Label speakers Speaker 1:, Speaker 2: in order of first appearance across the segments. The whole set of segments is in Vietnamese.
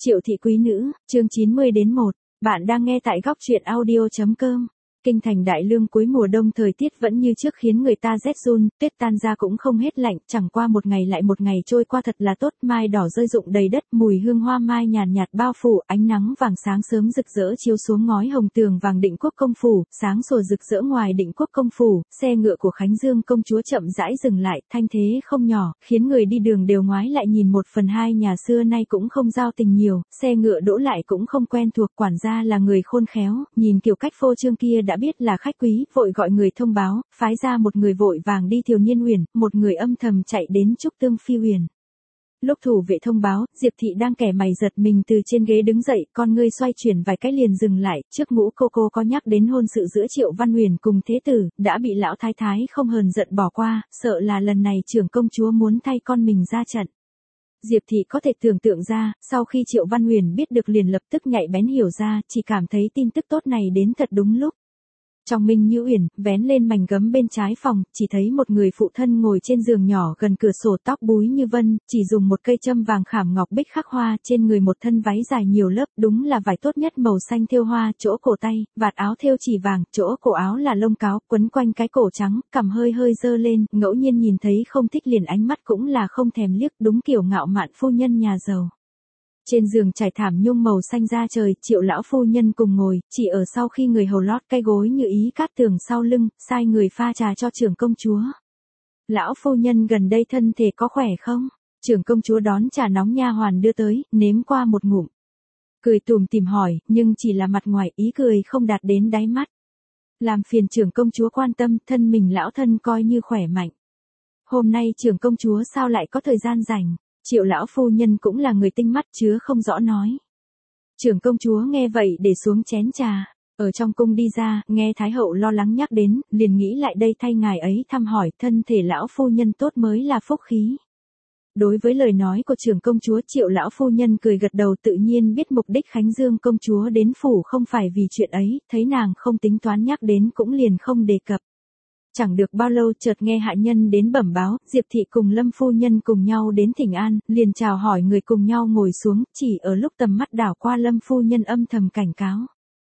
Speaker 1: Triệu thị quý nữ, chương 90-1, bạn đang nghe tại góc truyện audio.com. Kinh thành Đại Lương cuối mùa đông thời tiết vẫn như trước khiến người ta rét run, tuyết tan ra cũng không hết lạnh, chẳng qua một ngày lại một ngày trôi qua thật là tốt, mai đỏ rơi rụng đầy đất, mùi hương hoa mai nhàn nhạt bao phủ, ánh nắng vàng sáng sớm rực rỡ chiếu xuống ngói hồng tường vàng Định Quốc công phủ, sáng sủa rực rỡ ngoài Định Quốc công phủ, xe ngựa của Khánh Dương công chúa chậm rãi dừng lại, thanh thế không nhỏ, khiến người đi đường đều ngoái lại nhìn. 1/2 nhà xưa nay cũng không giao tình nhiều, xe ngựa đỗ lại cũng không quen thuộc, quản gia là người khôn khéo, nhìn kiểu cách phô trương kia đã biết là khách quý, vội gọi người thông báo, phái ra một người vội vàng đi Thiều Niên Huyền, một người âm thầm chạy đến Trúc Tương Phi Huyền. Lúc thủ vệ thông báo, Diệp thị đang kẻ mày giật mình từ trên ghế đứng dậy, con ngươi xoay chuyển vài cái liền dừng lại, trước Ngũ cô có nhắc đến hôn sự giữa Triệu Văn Huyền cùng thế tử, đã bị lão thái thái không hờn giận bỏ qua, sợ là lần này trưởng công chúa muốn thay con mình ra trận. Diệp thị có thể tưởng tượng ra, sau khi Triệu Văn Huyền biết được liền lập tức nhạy bén hiểu ra, chỉ cảm thấy tin tức tốt này đến thật đúng lúc. Trong Minh Như Uyển, vén lên mảnh gấm bên trái phòng, chỉ thấy một người phụ thân ngồi trên giường nhỏ gần cửa sổ, tóc búi như vân, chỉ dùng một cây châm vàng khảm ngọc bích khắc hoa, trên người một thân váy dài nhiều lớp, đúng là vải tốt nhất màu xanh thêu hoa, chỗ cổ tay, vạt áo thêu chỉ vàng, chỗ cổ áo là lông cáo, quấn quanh cái cổ trắng, cằm hơi dơ lên, ngẫu nhiên nhìn thấy không thích liền ánh mắt cũng là không thèm liếc, đúng kiểu ngạo mạn phu nhân nhà giàu. Trên giường trải thảm nhung màu xanh da trời, Triệu lão phu nhân cùng ngồi, chỉ ở sau khi người hầu lót cái gối như ý cát tường sau lưng, sai người pha trà cho trưởng công chúa. Lão phu nhân gần đây thân thể có khỏe không? Trưởng công chúa đón trà nóng nha hoàn đưa tới, nếm qua một ngụm. Cười tủm tỉm hỏi, nhưng chỉ là mặt ngoài, ý cười không đạt đến đáy mắt. Làm phiền trưởng công chúa quan tâm, thân mình lão thân coi như khỏe mạnh. Hôm nay trưởng công chúa sao lại có thời gian rảnh? Triệu lão phu nhân cũng là người tinh mắt chứa không rõ nói. Trưởng công chúa nghe vậy để xuống chén trà, ở trong cung đi ra, nghe Thái hậu lo lắng nhắc đến, liền nghĩ lại đây thay ngài ấy thăm hỏi, thân thể lão phu nhân tốt mới là phúc khí. Đối với lời nói của trưởng công chúa, Triệu lão phu nhân cười gật đầu, tự nhiên biết mục đích Khánh Dương công chúa đến phủ không phải vì chuyện ấy, thấy nàng không tính toán nhắc đến cũng liền không đề cập. Chẳng được bao lâu chợt nghe hạ nhân đến bẩm báo, Diệp thị cùng Lâm phu nhân cùng nhau đến thỉnh an, liền chào hỏi người cùng nhau ngồi xuống, chỉ ở lúc tầm mắt đảo qua Lâm phu nhân âm thầm cảnh cáo.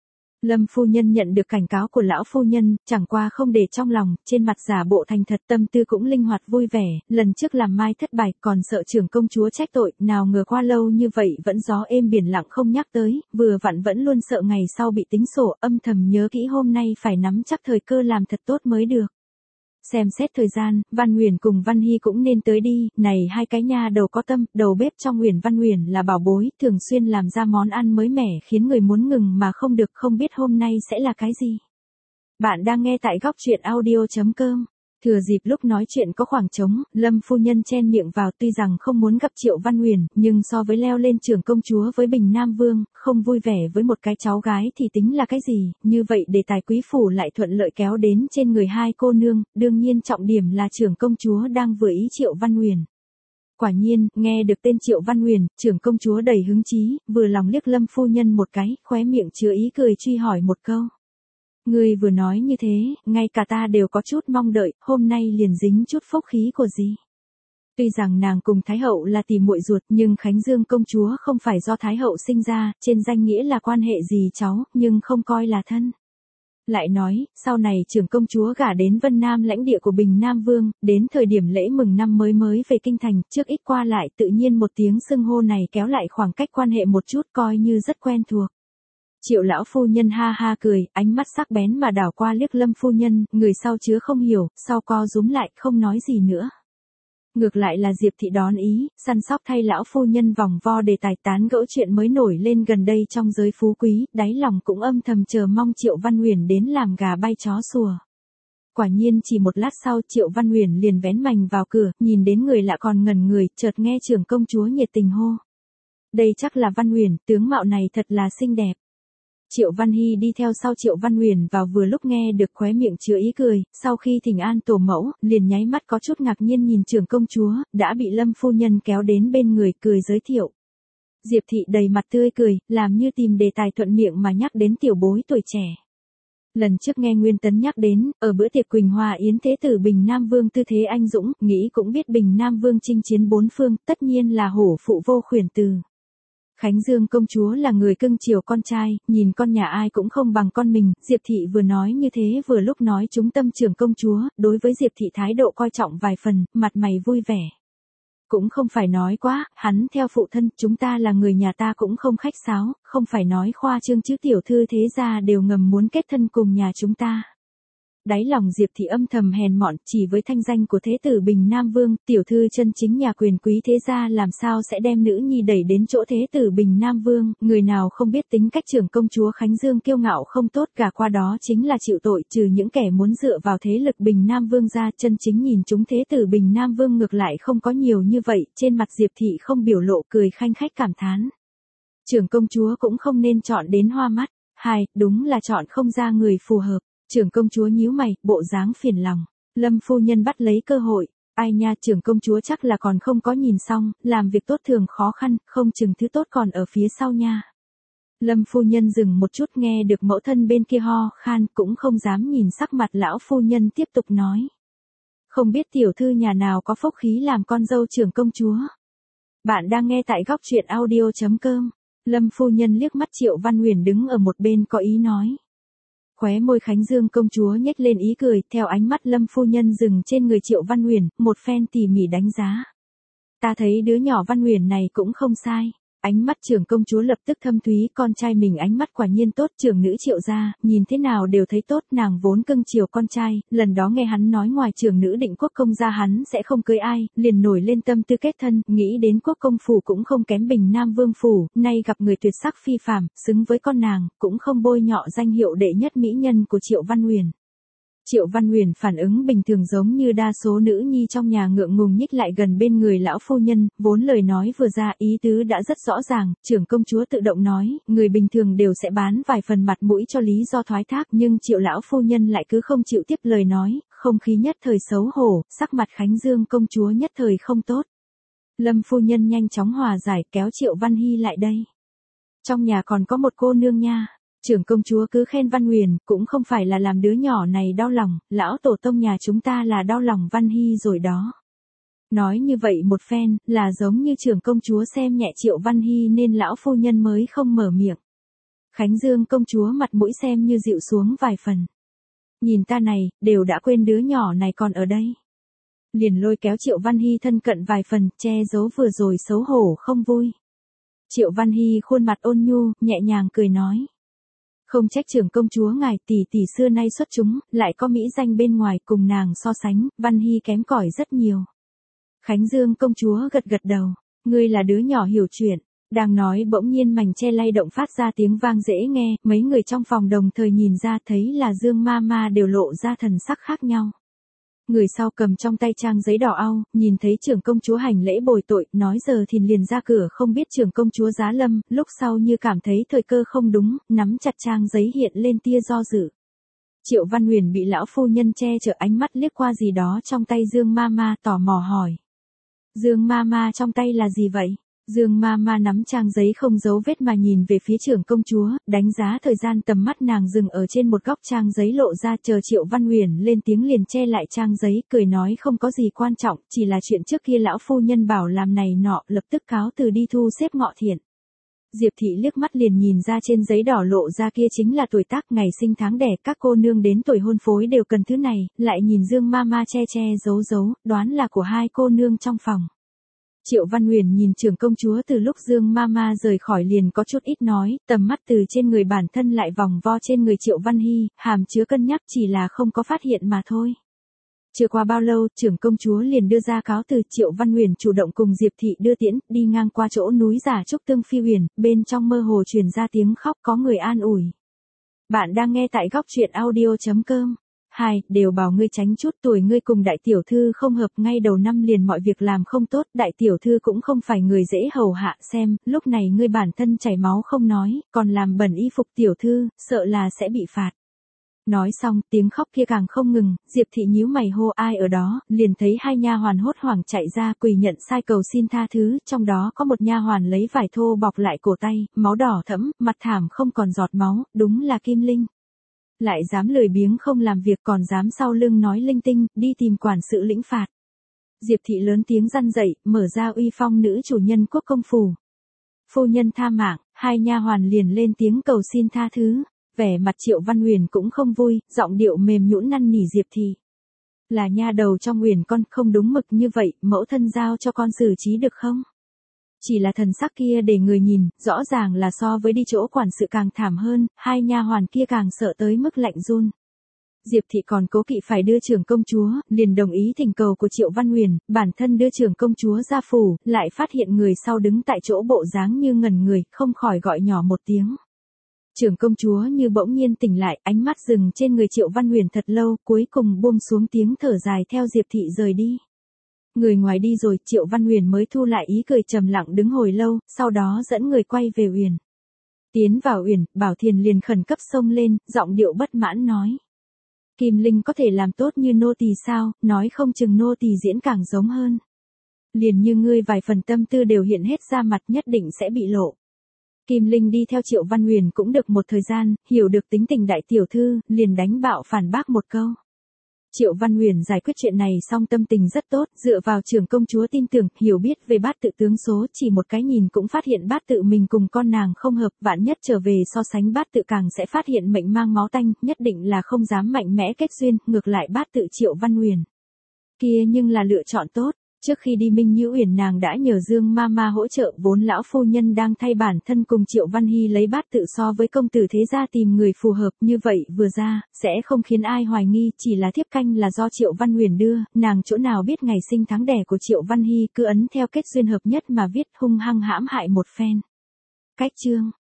Speaker 1: Lâm phu nhân nhận được cảnh cáo của lão phu nhân, chẳng qua không để trong lòng, trên mặt giả bộ thành thật, tâm tư cũng linh hoạt vui vẻ, lần trước làm mai thất bại còn sợ trưởng công chúa trách tội, nào ngờ qua lâu như vậy vẫn gió êm biển lặng không nhắc tới, vừa vặn vẫn luôn sợ ngày sau bị tính sổ, âm thầm nhớ kỹ hôm nay phải nắm chắc thời cơ làm thật tốt mới được. Xem xét thời gian, Văn Huyền cùng Văn Hy cũng nên tới đi, này hai cái nha đầu có tâm, đầu bếp trong Huyền Văn Huyền là bảo bối, thường xuyên làm ra món ăn mới mẻ khiến người muốn ngừng mà không được, không biết hôm nay sẽ là cái gì. Bạn đang nghe tại góc truyện audio.com. Thừa dịp lúc nói chuyện có khoảng trống, Lâm phu nhân chen miệng vào, tuy rằng không muốn gặp Triệu Văn Huyền, nhưng so với leo lên trưởng công chúa với Bình Nam Vương, không vui vẻ với một cái cháu gái thì tính là cái gì, như vậy đề tài quý phủ lại thuận lợi kéo đến trên người hai cô nương, đương nhiên trọng điểm là trưởng công chúa đang vừa ý Triệu Văn Huyền. Quả nhiên, nghe được tên Triệu Văn Huyền, trưởng công chúa đầy hứng chí, vừa lòng liếc Lâm phu nhân một cái, khóe miệng chứa ý cười truy hỏi một câu. Ngươi vừa nói như thế, ngay cả ta đều có chút mong đợi, hôm nay liền dính chút phúc khí của gì. Tuy rằng nàng cùng Thái hậu là tỷ muội ruột, nhưng Khánh Dương công chúa không phải do Thái hậu sinh ra, trên danh nghĩa là quan hệ gì cháu, nhưng không coi là thân. Lại nói, sau này trưởng công chúa gả đến Vân Nam lãnh địa của Bình Nam Vương, đến thời điểm lễ mừng năm mới về kinh thành, trước ít qua lại tự nhiên một tiếng xưng hô này kéo lại khoảng cách quan hệ một chút, coi như rất quen thuộc. Triệu lão phu nhân ha ha cười, ánh mắt sắc bén mà đảo qua liếc Lâm phu nhân, người sau chứa không hiểu, sau co rúm lại, không nói gì nữa. Ngược lại là Diệp thị đón ý, săn sóc thay lão phu nhân vòng vo đề tài tán gẫu chuyện mới nổi lên gần đây trong giới phú quý, đáy lòng cũng âm thầm chờ mong Triệu Văn Huyền đến làm gà bay chó sủa. Quả nhiên chỉ một lát sau Triệu Văn Huyền liền vén mành vào cửa, nhìn đến người lạ còn ngẩn người, chợt nghe trưởng công chúa nhiệt tình hô. Đây chắc là Văn Huyền, tướng mạo này thật là xinh đẹp. Triệu Văn Hy đi theo sau Triệu Văn Huyền vào vừa lúc nghe được, khóe miệng chứa ý cười, sau khi thỉnh an tổ mẫu, liền nháy mắt có chút ngạc nhiên nhìn trưởng công chúa, đã bị Lâm phu nhân kéo đến bên người, cười giới thiệu. Diệp thị đầy mặt tươi cười, làm như tìm đề tài thuận miệng mà nhắc đến tiểu bối tuổi trẻ. Lần trước nghe Nguyên Tấn nhắc đến, ở bữa tiệc Quỳnh Hoa Yến thế tử Bình Nam Vương tư thế anh dũng, nghĩ cũng biết Bình Nam Vương chinh chiến bốn phương, tất nhiên là hổ phụ vô khuyển từ. Khánh Dương công chúa là người cưng chiều con trai, nhìn con nhà ai cũng không bằng con mình, Diệp Thị vừa nói như thế vừa lúc nói trúng tâm trưởng công chúa, đối với Diệp Thị thái độ coi trọng vài phần, mặt mày vui vẻ. Cũng không phải nói quá, hắn theo phụ thân, chúng ta là người nhà ta cũng không khách sáo, không phải nói khoa trương chứ tiểu thư thế gia đều ngầm muốn kết thân cùng nhà chúng ta. Đáy lòng Diệp Thị âm thầm hèn mọn, chỉ với thanh danh của thế tử Bình Nam Vương, tiểu thư chân chính nhà quyền quý thế gia làm sao sẽ đem nữ nhi đẩy đến chỗ thế tử Bình Nam Vương, người nào không biết tính cách trưởng công chúa Khánh Dương kiêu ngạo không tốt, cả qua đó chính là chịu tội, trừ những kẻ muốn dựa vào thế lực Bình Nam Vương ra, chân chính nhìn chúng thế tử Bình Nam Vương ngược lại không có nhiều như vậy, trên mặt Diệp Thị không biểu lộ, cười khanh khách cảm thán. Trưởng công chúa cũng không nên chọn đến hoa mắt, đúng là chọn không ra người phù hợp. Trưởng công chúa nhíu mày, bộ dáng phiền lòng. Lâm phu nhân bắt lấy cơ hội. Ai nha, trưởng công chúa chắc là còn không có nhìn xong, làm việc tốt thường khó khăn, không chừng thứ tốt còn ở phía sau nha. Lâm phu nhân dừng một chút nghe được mẫu thân bên kia ho khan, cũng không dám nhìn sắc mặt lão phu nhân tiếp tục nói. Không biết tiểu thư nhà nào có phúc khí làm con dâu trưởng công chúa. Bạn đang nghe tại góc truyện audio.com. Lâm phu nhân liếc mắt Triệu Văn Huyền đứng ở một bên có ý nói. Khóe môi Khánh Dương công chúa nhếch lên ý cười, theo ánh mắt Lâm phu nhân dừng trên người Triệu Văn Huyền, một phen tỉ mỉ đánh giá. Ta thấy đứa nhỏ Văn Huyền này cũng không sai. Ánh mắt trưởng công chúa lập tức thâm thúy, con trai mình ánh mắt quả nhiên tốt, trưởng nữ Triệu gia, nhìn thế nào đều thấy tốt, nàng vốn cưng chiều con trai, lần đó nghe hắn nói ngoài trưởng nữ Định Quốc công gia hắn sẽ không cưới ai, liền nổi lên tâm tư kết thân, nghĩ đến Quốc công phủ cũng không kém Bình Nam Vương phủ, nay gặp người tuyệt sắc phi phàm, xứng với con nàng, cũng không bôi nhọ danh hiệu đệ nhất mỹ nhân của Triệu Văn Huyền. Triệu Văn Huyền phản ứng bình thường giống như đa số nữ nhi trong nhà ngượng ngùng nhích lại gần bên người lão phu nhân, vốn lời nói vừa ra ý tứ đã rất rõ ràng, trưởng công chúa tự động nói, người bình thường đều sẽ bán vài phần mặt mũi cho lý do thoái thác nhưng Triệu lão phu nhân lại cứ không chịu tiếp lời nói, không khí nhất thời xấu hổ, sắc mặt Khánh Dương công chúa nhất thời không tốt. Lâm phu nhân nhanh chóng hòa giải kéo Triệu Văn Hy lại đây. Trong nhà còn có một cô nương nha. Trưởng công chúa cứ khen Văn Huyền, cũng không phải là làm đứa nhỏ này đau lòng, lão tổ tông nhà chúng ta là đau lòng Văn Hy rồi đó. Nói như vậy một phen, là giống như trưởng công chúa xem nhẹ Triệu Văn Hy nên lão phu nhân mới không mở miệng. Khánh Dương công chúa mặt mũi xem như dịu xuống vài phần. Nhìn ta này, đều đã quên đứa nhỏ này còn ở đây. Liền lôi kéo Triệu Văn Hy thân cận vài phần, che giấu vừa rồi xấu hổ không vui. Triệu Văn Hy khuôn mặt ôn nhu, nhẹ nhàng cười nói. Không trách trưởng công chúa ngài, tỷ tỷ xưa nay xuất chúng, lại có mỹ danh bên ngoài, cùng nàng so sánh, Văn Hy kém cỏi rất nhiều. Khánh Dương công chúa gật gật đầu, ngươi là đứa nhỏ hiểu chuyện. Đang nói bỗng nhiên mảnh che lay động phát ra tiếng vang dễ nghe, mấy người trong phòng đồng thời nhìn ra thấy là Dương ma ma đều lộ ra thần sắc khác nhau. Người sau cầm trong tay trang giấy đỏ au, nhìn thấy trưởng công chúa hành lễ bồi tội, nói giờ thì liền ra cửa không biết trưởng công chúa giá lâm, lúc sau như cảm thấy thời cơ không đúng, nắm chặt trang giấy hiện lên tia do dự. Triệu Văn Huyền bị lão phu nhân che chở ánh mắt liếc qua gì đó trong tay Dương ma ma tò mò hỏi. Dương ma ma trong tay là gì vậy? Dương ma ma nắm trang giấy không giấu vết mà nhìn về phía trưởng công chúa, đánh giá thời gian tầm mắt nàng dừng ở trên một góc trang giấy lộ ra chờ Triệu Văn Huyền lên tiếng liền che lại trang giấy, cười nói không có gì quan trọng, chỉ là chuyện trước kia lão phu nhân bảo làm này nọ, lập tức cáo từ đi thu xếp ngọ thiện. Diệp Thị liếc mắt liền nhìn ra trên giấy đỏ lộ ra kia chính là tuổi tác ngày sinh tháng đẻ, các cô nương đến tuổi hôn phối đều cần thứ này, lại nhìn Dương ma ma che giấu, đoán là của hai cô nương trong phòng. Triệu Văn Huyền nhìn trưởng công chúa từ lúc Dương Mama rời khỏi liền có chút ít nói, tầm mắt từ trên người bản thân lại vòng vo trên người Triệu Văn Hy, hàm chứa cân nhắc chỉ là không có phát hiện mà thôi. Chưa qua bao lâu, trưởng công chúa liền đưa ra cáo từ, Triệu Văn Huyền chủ động cùng Diệp Thị đưa tiễn, đi ngang qua chỗ núi giả Trúc Tương Phi Huyền, bên trong mơ hồ truyền ra tiếng khóc có người an ủi. Bạn đang nghe tại góc truyện audio.com. Đều bảo ngươi tránh chút, tuổi ngươi cùng đại tiểu thư không hợp, ngay đầu năm liền mọi việc làm không tốt, đại tiểu thư cũng không phải người dễ hầu hạ, xem, lúc này ngươi bản thân chảy máu không nói, còn làm bẩn y phục tiểu thư, sợ là sẽ bị phạt. Nói xong, tiếng khóc kia càng không ngừng, Diệp Thị nhíu mày hô ai ở đó, liền thấy hai nha hoàn hốt hoảng chạy ra quỳ nhận sai cầu xin tha thứ, trong đó có một nha hoàn lấy vải thô bọc lại cổ tay, máu đỏ thẫm, mặt thảm không còn giọt máu, đúng là Kim Linh. Lại dám lười biếng không làm việc còn dám sau lưng nói linh tinh, đi tìm quản sự lĩnh phạt. Diệp Thị lớn tiếng răn dậy, mở ra uy phong nữ chủ nhân Quốc công phủ. Phu nhân tha mạng, hai nha hoàn liền lên tiếng cầu xin tha thứ. Vẻ mặt Triệu Văn Huyền cũng không vui, giọng điệu mềm nhũn năn nỉ Diệp Thị. Là nha đầu trong Huyền con, không đúng mực như vậy, mẫu thân giao cho con xử trí được không? Chỉ là thần sắc kia để người nhìn, rõ ràng là so với đi chỗ quản sự càng thảm hơn, hai nha hoàn kia càng sợ tới mức lạnh run. Diệp Thị còn cố kỵ phải đưa trưởng công chúa, liền đồng ý thỉnh cầu của Triệu Văn Huyền, bản thân đưa trưởng công chúa ra phủ, lại phát hiện người sau đứng tại chỗ bộ dáng như ngẩn người, không khỏi gọi nhỏ một tiếng. Trưởng công chúa như bỗng nhiên tỉnh lại, ánh mắt dừng trên người Triệu Văn Huyền thật lâu, cuối cùng buông xuống tiếng thở dài theo Diệp Thị rời đi. Người ngoài đi rồi, Triệu Văn Huyền mới thu lại ý cười trầm lặng đứng hồi lâu, sau đó dẫn người quay về Uyển. Tiến vào Uyển, Bảo Thiền liền khẩn cấp xông lên, giọng điệu bất mãn nói. Kim Linh có thể làm tốt như nô tỳ sao, nói không chừng nô tỳ diễn càng giống hơn. Liền như ngươi vài phần tâm tư đều hiện hết ra mặt, nhất định sẽ bị lộ. Kim Linh đi theo Triệu Văn Huyền cũng được một thời gian, hiểu được tính tình đại tiểu thư, liền đánh bạo phản bác một câu. Triệu Văn Huyền giải quyết chuyện này xong tâm tình rất tốt, dựa vào trưởng công chúa tin tưởng, hiểu biết về bát tự tướng số, chỉ một cái nhìn cũng phát hiện bát tự mình cùng con nàng không hợp, vạn nhất trở về so sánh bát tự càng sẽ phát hiện mệnh mang máu tanh, nhất định là không dám mạnh mẽ kết duyên, ngược lại bát tự Triệu Văn Huyền kia nhưng là lựa chọn tốt. Trước khi đi Minh Nhữ Uyển nàng đã nhờ Dương Mama hỗ trợ, vốn lão phu nhân đang thay bản thân cùng Triệu Văn Hy lấy bát tự so với công tử thế gia tìm người phù hợp, như vậy vừa ra, sẽ không khiến ai hoài nghi, chỉ là thiếp canh là do Triệu Văn Huyền đưa, nàng chỗ nào biết ngày sinh tháng đẻ của Triệu Văn Hy, cứ ấn theo kết duyên hợp nhất mà viết, hung hăng hãm hại một phen. Cách chương